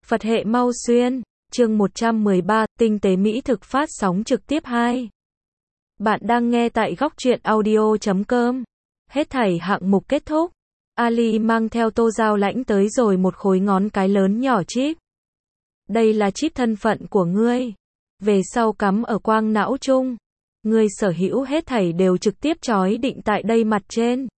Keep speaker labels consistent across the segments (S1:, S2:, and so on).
S1: Phật hệ mau xuyên, chương 113, tinh tế mỹ thực phát sóng trực tiếp 2. Bạn đang nghe tại góc truyện audio.com. Hết thảy hạng mục kết thúc. Ali mang theo tô dao lãnh tới rồi một khối ngón cái lớn nhỏ chip. Đây là chip thân phận của ngươi. Về sau cắm ở quang não chung. Ngươi sở hữu hết thảy đều trực tiếp chói định tại đây mặt trên.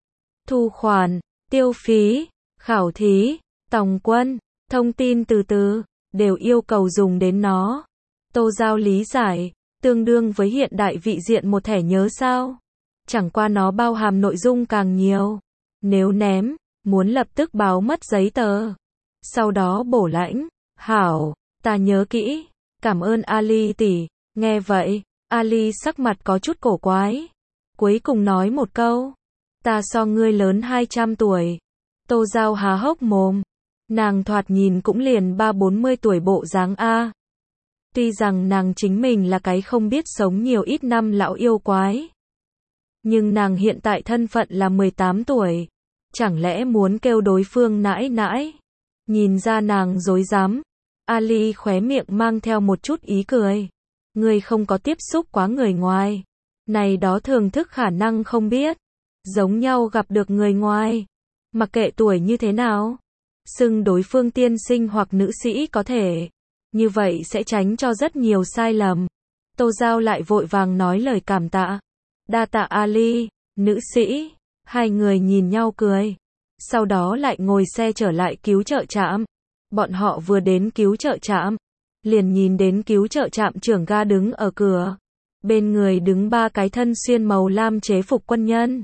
S1: Thu khoản, tiêu phí, khảo thí, tòng quân, thông tin từ từ, đều yêu cầu dùng đến nó. Tô Giao lý giải, tương đương với hiện đại vị diện một thẻ nhớ sao. Chẳng qua nó bao hàm nội dung càng nhiều. Nếu ném, muốn lập tức báo mất giấy tờ. Sau đó bổ lãnh, hảo, ta nhớ kỹ, cảm ơn Ali tỷ. Nghe vậy, Ali sắc mặt có chút cổ quái. Cuối cùng nói một câu, ta so ngươi lớn 200 tuổi. Tô Giao há hốc mồm. Nàng thoạt nhìn cũng liền 30-40 tuổi bộ dáng a. Tuy rằng nàng chính mình là cái không biết sống nhiều ít năm lão yêu quái. Nhưng nàng hiện tại thân phận là 18 tuổi. Chẳng lẽ muốn kêu đối phương nãi nãi? Nhìn ra nàng dối dám. Ali khóe miệng mang theo một chút ý cười. Ngươi không có tiếp xúc quá người ngoài. Này đó thường thức khả năng không biết. Giống nhau gặp được người ngoài. Mặc kệ tuổi như thế nào. Xưng đối phương tiên sinh hoặc nữ sĩ có thể. Như vậy sẽ tránh cho rất nhiều sai lầm. Tô Giao lại vội vàng nói lời cảm tạ. Đa tạ Ali, nữ sĩ. Hai người nhìn nhau cười. Sau đó lại ngồi xe trở lại cứu trợ trạm. Bọn họ vừa đến cứu trợ trạm. Liền nhìn đến cứu trợ trạm trưởng ga đứng ở cửa. Bên người đứng 3 cái thân xuyên màu lam chế phục quân nhân.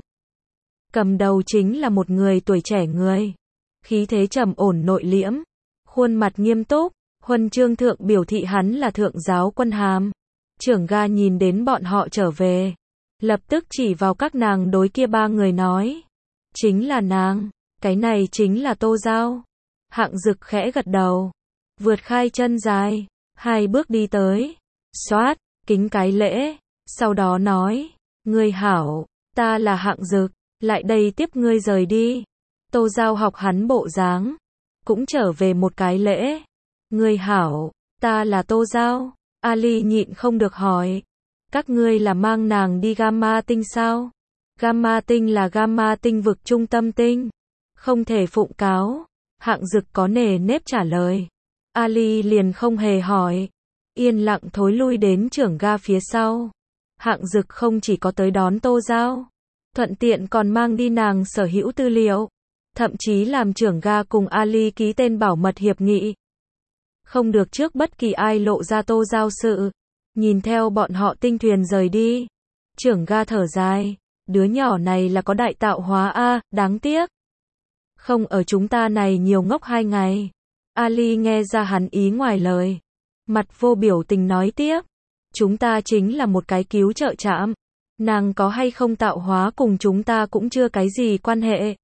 S1: Cầm đầu chính là một người tuổi trẻ người. Khí thế trầm ổn nội liễm, khuôn mặt nghiêm túc, huân chương thượng biểu thị hắn là thượng giáo quân hàm. Trưởng ga nhìn đến bọn họ trở về, lập tức chỉ vào các nàng đối kia 3 người nói. Chính là nàng, cái này chính là Tô Giao. Hạng Dực khẽ gật đầu, vượt khai chân dài, 2 bước đi tới, xoát, kính cái lễ, sau đó nói, ngươi hảo, ta là Hạng Dực, lại đây tiếp ngươi rời đi. Tô Giao học hắn bộ dáng, cũng trở về một cái lễ. Ngươi hảo, ta là Tô Giao. Ali nhịn không được hỏi, các ngươi là mang nàng đi Gamma tinh sao? Gamma tinh là Gamma tinh vực trung tâm tinh, không thể phụng cáo. Hạng Dực có nề nếp trả lời. Ali liền không hề hỏi, yên lặng thối lui đến trưởng ga phía sau. Hạng Dực không chỉ có tới đón Tô Giao, thuận tiện còn mang đi nàng sở hữu tư liệu. Thậm chí làm trưởng ga cùng Ali ký tên bảo mật hiệp nghị. Không được trước bất kỳ ai lộ ra Tô Giao sự. Nhìn theo bọn họ tinh thuyền rời đi. Trưởng ga thở dài. Đứa nhỏ này là có đại tạo hóa a, đáng tiếc. Không ở chúng ta này nhiều ngốc 2 ngày. Ali nghe ra hắn ý ngoài lời. Mặt vô biểu tình nói tiếp. Chúng ta chính là một cái cứu trợ trạm. Nàng có hay không tạo hóa cùng chúng ta cũng chưa cái gì quan hệ.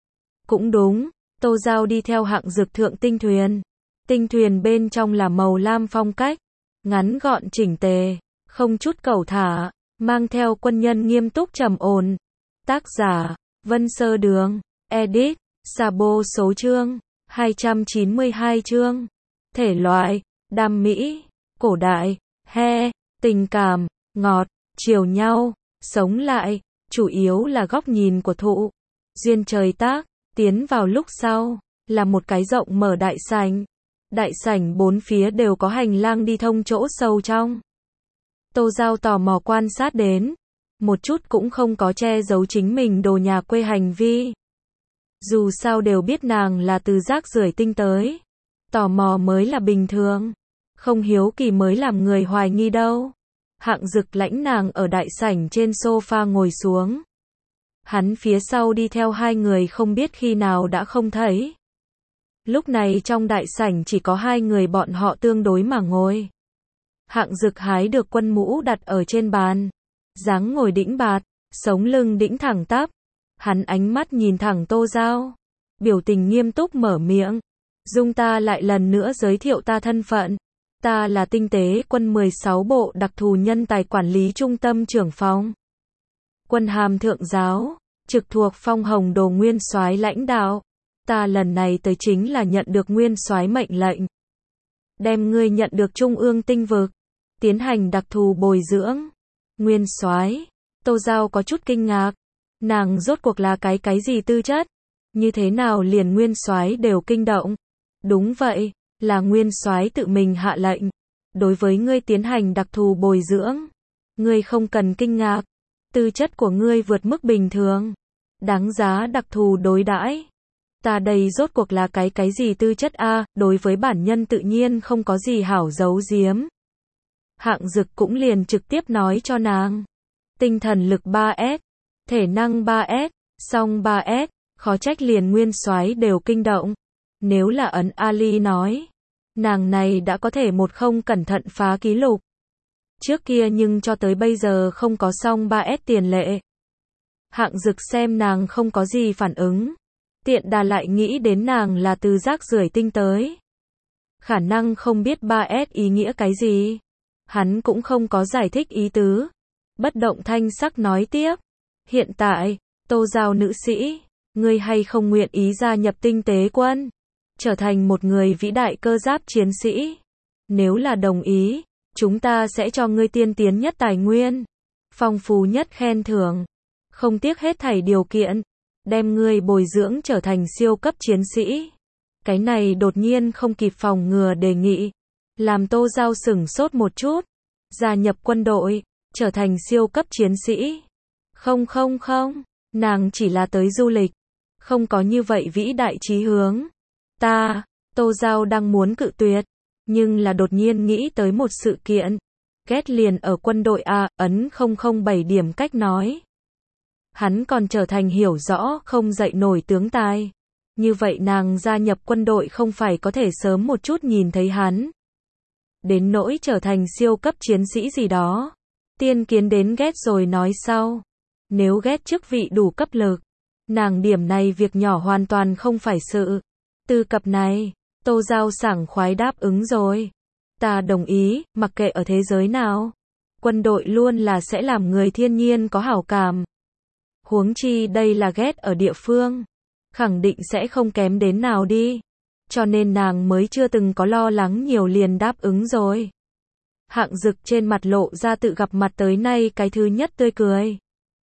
S1: Cũng đúng, Tô Giao đi theo Hạng Dực thượng tinh thuyền. Tinh thuyền bên trong là màu lam phong cách, ngắn gọn chỉnh tề, không chút cẩu thả, mang theo quân nhân nghiêm túc trầm ổn. Tác giả, Vân Sơ Đường, edit, Sabo số chương, 292 chương. Thể loại, đam mỹ, cổ đại, he, tình cảm, ngọt, chiều nhau, sống lại, chủ yếu là góc nhìn của thụ. Duyên trời tác. Tiến vào lúc sau, là một cái rộng mở đại sảnh. Đại sảnh 4 phía đều có hành lang đi thông chỗ sâu trong. Tô Giao tò mò quan sát đến. Một chút cũng không có che giấu chính mình đồ nhà quê hành vi. Dù sao đều biết nàng là từ rác rưởi tinh tới. Tò mò mới là bình thường. Không hiếu kỳ mới làm người hoài nghi đâu. Hạng Dực lãnh nàng ở đại sảnh trên sofa ngồi xuống. Hắn phía sau đi theo 2 người không biết khi nào đã không thấy. Lúc này trong đại sảnh chỉ có 2 người bọn họ tương đối mà ngồi. Hạng Dực hái được quân mũ đặt ở trên bàn. Dáng ngồi đĩnh bạt, sống lưng đĩnh thẳng tắp. Hắn ánh mắt nhìn thẳng Tô Giao. Biểu tình nghiêm túc mở miệng. Dung ta lại lần nữa giới thiệu ta thân phận. Ta là tinh tế quân 16 bộ đặc thù nhân tài quản lý trung tâm trưởng phòng. Quân hàm thượng giáo, trực thuộc Phong Hồng Đồ nguyên soái lãnh đạo. Ta lần này tới chính là nhận được nguyên soái mệnh lệnh, đem ngươi nhận được Trung ương tinh vực, tiến hành đặc thù bồi dưỡng. Nguyên soái, Tô Giao có chút kinh ngạc, nàng rốt cuộc là cái gì tư chất, như thế nào liền nguyên soái đều kinh động. Đúng vậy, là nguyên soái tự mình hạ lệnh, đối với ngươi tiến hành đặc thù bồi dưỡng. Ngươi không cần kinh ngạc, tư chất của ngươi vượt mức bình thường, đáng giá đặc thù đối đãi. Ta đây rốt cuộc là cái gì tư chất a? Đối với bản nhân tự nhiên không có gì hảo giấu giếm. Hạng Dực cũng liền trực tiếp nói cho nàng. Tinh thần lực 3S, thể năng 3S, song 3S, khó trách liền nguyên soái đều kinh động. Nếu là Ấn Ali nói, nàng này đã có thể một không cẩn thận phá kỷ lục. Trước kia nhưng cho tới bây giờ không có song 3S tiền lệ. Hạng Dực xem nàng không có gì phản ứng, tiện đà lại nghĩ đến nàng là từ rác rưởi tinh tới. Khả năng không biết 3S ý nghĩa cái gì. Hắn cũng không có giải thích ý tứ. Bất động thanh sắc nói tiếp. Hiện tại, Tô Giao nữ sĩ, ngươi hay không nguyện ý gia nhập tinh tế quân, trở thành một người vĩ đại cơ giáp chiến sĩ. Nếu là đồng ý, chúng ta sẽ cho ngươi tiên tiến nhất tài nguyên, phong phú nhất khen thưởng, không tiếc hết thảy điều kiện, đem ngươi bồi dưỡng trở thành siêu cấp chiến sĩ. Cái này đột nhiên không kịp phòng ngừa đề nghị, làm Tô Giao sửng sốt một chút. Gia nhập quân đội, trở thành siêu cấp chiến sĩ. Không, nàng chỉ là tới du lịch, không có như vậy vĩ đại chí hướng. Tô Giao đang muốn cự tuyệt, nhưng là đột nhiên nghĩ tới một sự kiện. Ghét liền ở quân đội A, Ấn 007 điểm cách nói. Hắn còn trở thành hiểu rõ không dậy nổi tướng tài. Như vậy nàng gia nhập quân đội không phải có thể sớm một chút nhìn thấy hắn. Đến nỗi trở thành siêu cấp chiến sĩ gì đó. Tiên kiến đến ghét rồi nói sau. Nếu ghét chức vị đủ cấp lực, nàng điểm này việc nhỏ hoàn toàn không phải sự. Từ cập này, Tô Giao sảng khoái đáp ứng rồi. Ta đồng ý, mặc kệ ở thế giới nào. Quân đội luôn là sẽ làm người thiên nhiên có hảo cảm. Huống chi đây là ghét ở địa phương. Khẳng định sẽ không kém đến nào đi. Cho nên nàng mới chưa từng có lo lắng nhiều liền đáp ứng rồi. Hạng Dực trên mặt lộ ra tự gặp mặt tới nay cái thứ nhất tươi cười.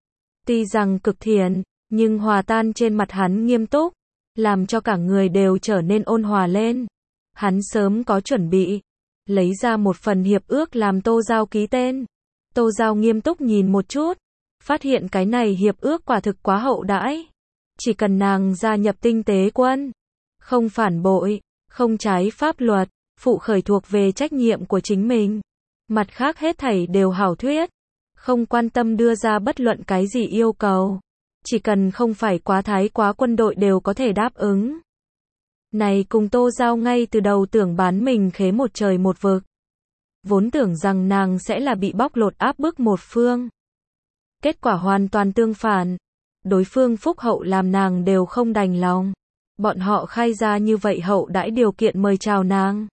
S1: Tuy rằng cực thiện, nhưng hòa tan trên mặt hắn nghiêm túc, làm cho cả người đều trở nên ôn hòa lên. Hắn sớm có chuẩn bị, lấy ra một phần hiệp ước làm Tô Giao ký tên. Tô Giao nghiêm túc nhìn một chút, phát hiện cái này hiệp ước quả thực quá hậu đãi. Chỉ cần nàng gia nhập tinh tế quân, không phản bội, không trái pháp luật, phụ khởi thuộc về trách nhiệm của chính mình. Mặt khác hết thảy đều hảo thuyết, không quan tâm đưa ra bất luận cái gì yêu cầu. Chỉ cần không phải quá thái quá quân đội đều có thể đáp ứng. Này cùng Tô Giao ngay từ đầu tưởng bán mình khế một trời một vực. Vốn tưởng rằng nàng sẽ là bị bóc lột áp bức một phương. Kết quả hoàn toàn tương phản. Đối phương phúc hậu làm nàng đều không đành lòng. Bọn họ khai ra như vậy hậu đãi điều kiện mời chào nàng.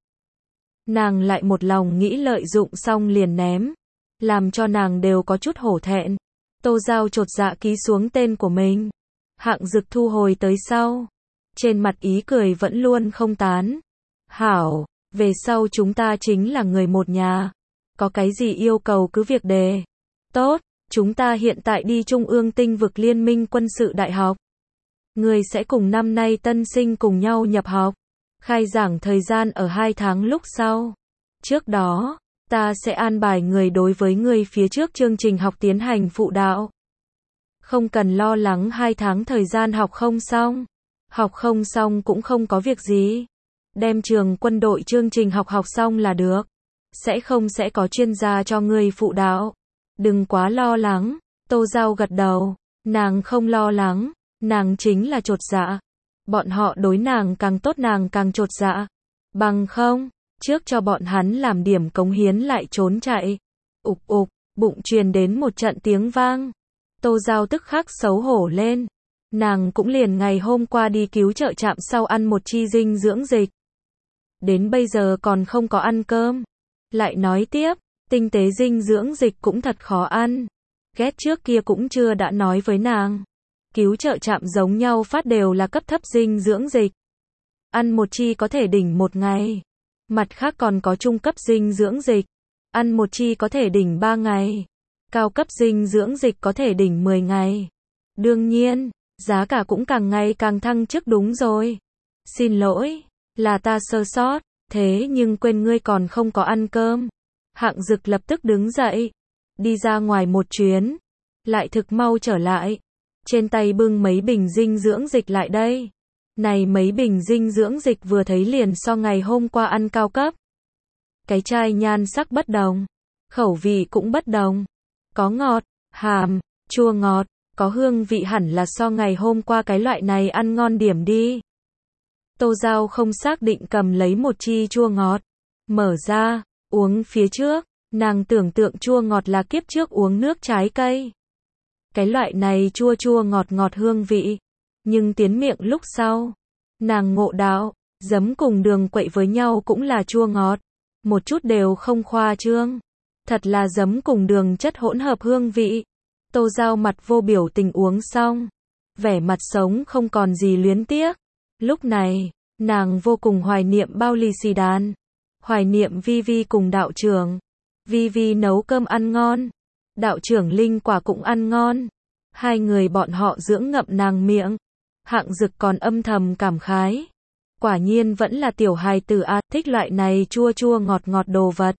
S1: Nàng lại một lòng nghĩ lợi dụng xong liền ném. Làm cho nàng đều có chút hổ thẹn. Tô Giao chột dạ ký xuống tên của mình. Hạng Dực thu hồi tới sau. Trên mặt ý cười vẫn luôn không tán. Hảo, về sau chúng ta chính là người một nhà. Có cái gì yêu cầu cứ việc đề. Tốt, chúng ta hiện tại đi Trung ương tinh vực Liên minh quân sự đại học. Người sẽ cùng năm nay tân sinh cùng nhau nhập học. Khai giảng thời gian ở 2 tháng lúc sau. Trước đó, ta sẽ an bài người đối với người phía trước chương trình học tiến hành phụ đạo. Không cần lo lắng 2 tháng thời gian học không xong. Học không xong cũng không có việc gì. Đem trường quân đội chương trình học xong là được. Sẽ có chuyên gia cho người phụ đạo. Đừng quá lo lắng. Tô Giao gật đầu. Nàng không lo lắng. Nàng chính là chột dạ. Bọn họ đối nàng càng tốt nàng càng chột dạ. Bằng không, trước cho bọn hắn làm điểm cống hiến lại trốn chạy. Ục ục, bụng truyền đến một trận tiếng vang. Tô Giao tức khắc xấu hổ lên. Nàng cũng liền ngày hôm qua đi cứu trợ trạm sau ăn một chi dinh dưỡng dịch. Đến bây giờ còn không có ăn cơm. Lại nói tiếp, tinh tế dinh dưỡng dịch cũng thật khó ăn. Ghét trước kia cũng chưa đã nói với nàng. Cứu trợ trạm giống nhau phát đều là cấp thấp dinh dưỡng dịch. Ăn một chi có thể đỉnh một ngày. Mặt khác còn có trung cấp dinh dưỡng dịch. Ăn một chi có thể đỉnh 3 ngày. Cao cấp dinh dưỡng dịch có thể đỉnh 10 ngày. Đương nhiên, giá cả cũng càng ngày càng thăng chức đúng rồi. Xin lỗi, là ta sơ sót, thế nhưng quên ngươi còn không có ăn cơm. Hạng Dực lập tức đứng dậy, đi ra ngoài một chuyến, lại thực mau trở lại. Trên tay bưng mấy bình dinh dưỡng dịch lại đây. Này mấy bình dinh dưỡng dịch vừa thấy liền so ngày hôm qua ăn cao cấp. Cái chai nhan sắc bất đồng, khẩu vị cũng bất đồng. Có ngọt, hàm, chua ngọt, có hương vị hẳn là so ngày hôm qua cái loại này ăn ngon điểm đi. Tô Giao không xác định cầm lấy một chi chua ngọt, mở ra, uống phía trước, nàng tưởng tượng chua ngọt là kiếp trước uống nước trái cây. Cái loại này chua chua ngọt ngọt hương vị, nhưng tiến miệng lúc sau, nàng ngộ đạo, giấm cùng đường quậy với nhau cũng là chua ngọt, một chút đều không khoa trương. Thật là giấm cùng đường chất hỗn hợp hương vị. Tô Giao mặt vô biểu tình uống xong, vẻ mặt sống không còn gì luyến tiếc. Lúc này, nàng vô cùng hoài niệm bao lì xì đàn, hoài niệm Vi Vi cùng đạo trưởng. Vi Vi nấu cơm ăn ngon, đạo trưởng linh quả cũng ăn ngon. Hai người bọn họ dưỡng ngậm nàng miệng. Hạng Dực còn âm thầm cảm khái. Quả nhiên vẫn là tiểu hài tử a, thích loại này chua chua ngọt ngọt đồ vật.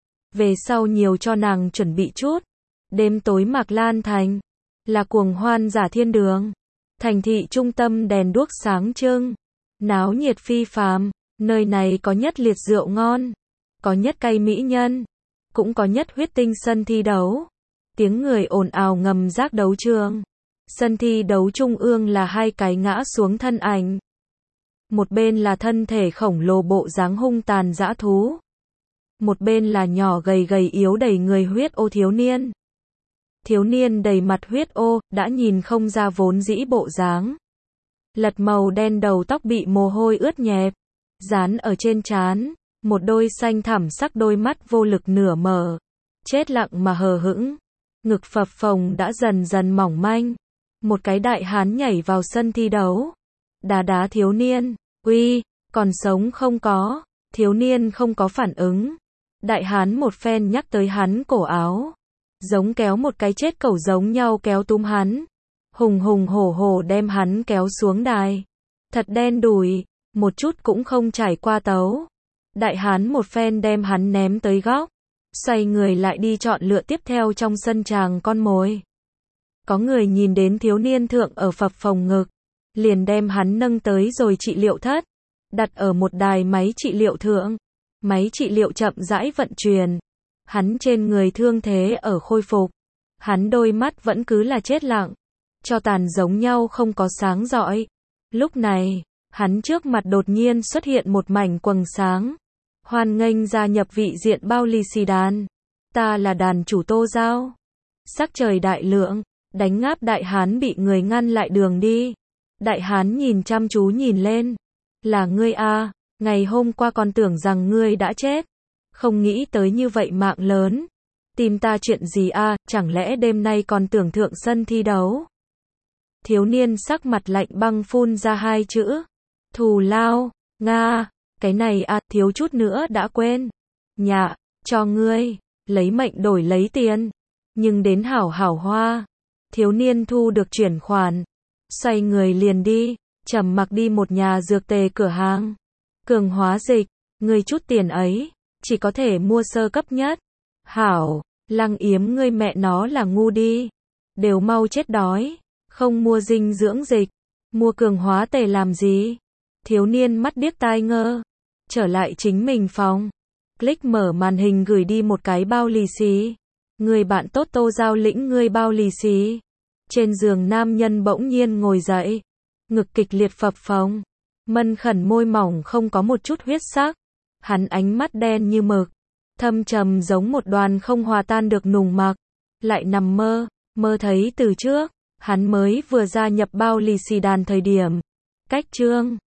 S1: Về sau nhiều cho nàng chuẩn bị chút. Đêm tối Mạc Lan Thành, là cuồng hoan giả thiên đường. Thành thị trung tâm đèn đuốc sáng trưng, náo nhiệt phi phàm, nơi này có nhất liệt rượu ngon, có nhất cay mỹ nhân, cũng có nhất huyết tinh sân thi đấu. Tiếng người ồn ào ngầm rác đấu trường. Sân thi đấu trung ương là hai cái ngã xuống thân ảnh. Một bên là thân thể khổng lồ bộ dáng hung tàn dã thú. Một bên là nhỏ gầy gầy yếu đầy người huyết ô thiếu niên. Thiếu niên đầy mặt huyết ô, đã nhìn không ra vốn dĩ bộ dáng. Lật màu đen đầu tóc bị mồ hôi ướt nhẹp, dán ở trên trán, một đôi xanh thẳm sắc đôi mắt vô lực nửa mở, chết lặng mà hờ hững, ngực phập phồng đã dần dần mỏng manh. Một cái đại hán nhảy vào sân thi đấu, đá đá thiếu niên, uy, còn sống không có, thiếu niên không có phản ứng. Đại hán một phen nhắc tới hắn cổ áo, giống kéo một cái chết cẩu giống nhau kéo túm hắn, hùng hùng hổ hổ đem hắn kéo xuống đài. Thật đen đủi, một chút cũng không trải qua tấu. Đại hán một phen đem hắn ném tới góc, xoay người lại đi chọn lựa tiếp theo trong sân tràng con mồi. Có người nhìn đến thiếu niên thượng ở phập phồng ngực, liền đem hắn nâng tới rồi trị liệu thất, đặt ở một đài máy trị liệu thượng. Máy trị liệu chậm rãi vận chuyển. Hắn trên người thương thế ở khôi phục. Hắn đôi mắt vẫn cứ là chết lặng, cho tàn giống nhau không có sáng rọi. Lúc này, hắn trước mặt đột nhiên xuất hiện một mảnh quầng sáng. Hoan nghênh gia nhập vị diện bao lì xì đàn. Ta là đàn chủ Tô Giao. Sắc trời đại lượng, đánh ngáp đại hán bị người ngăn lại đường đi. Đại hán nhìn chăm chú nhìn lên. Là ngươi a, ngày hôm qua còn tưởng rằng ngươi đã chết. Không nghĩ tới như vậy mạng lớn. Tìm ta chuyện gì a, chẳng lẽ đêm nay còn tưởng thượng sân thi đấu? Thiếu niên sắc mặt lạnh băng phun ra hai chữ. Thù lao, Nga, cái này a, thiếu chút nữa đã quên. Nhạ, cho ngươi, lấy mệnh đổi lấy tiền. Nhưng đến hảo hảo hoa. Thiếu niên thu được chuyển khoản. Xoay người liền đi, trầm mặc đi một nhà dược tề cửa hàng. Cường hóa dịch, ngươi chút tiền ấy, chỉ có thể mua sơ cấp nhất. Hảo, Lăng Yếm ngươi mẹ nó là ngu đi. Đều mau chết đói. Không mua dinh dưỡng dịch, mua cường hóa tề làm gì? Thiếu niên mắt điếc tai ngơ. Trở lại chính mình phòng. Click mở màn hình gửi đi một cái bao lì xì. Người bạn tốt Tô Giao lĩnh ngươi bao lì xì. Trên giường nam nhân bỗng nhiên ngồi dậy. Ngực kịch liệt phập phồng. Mân khẩn môi mỏng không có một chút huyết sắc. Hắn ánh mắt đen như mực. Thâm trầm giống một đoàn không hòa tan được nùng mặc. Lại nằm mơ, mơ thấy từ trước. Hắn mới vừa gia nhập bao lì xì đàn thời điểm. Cách chương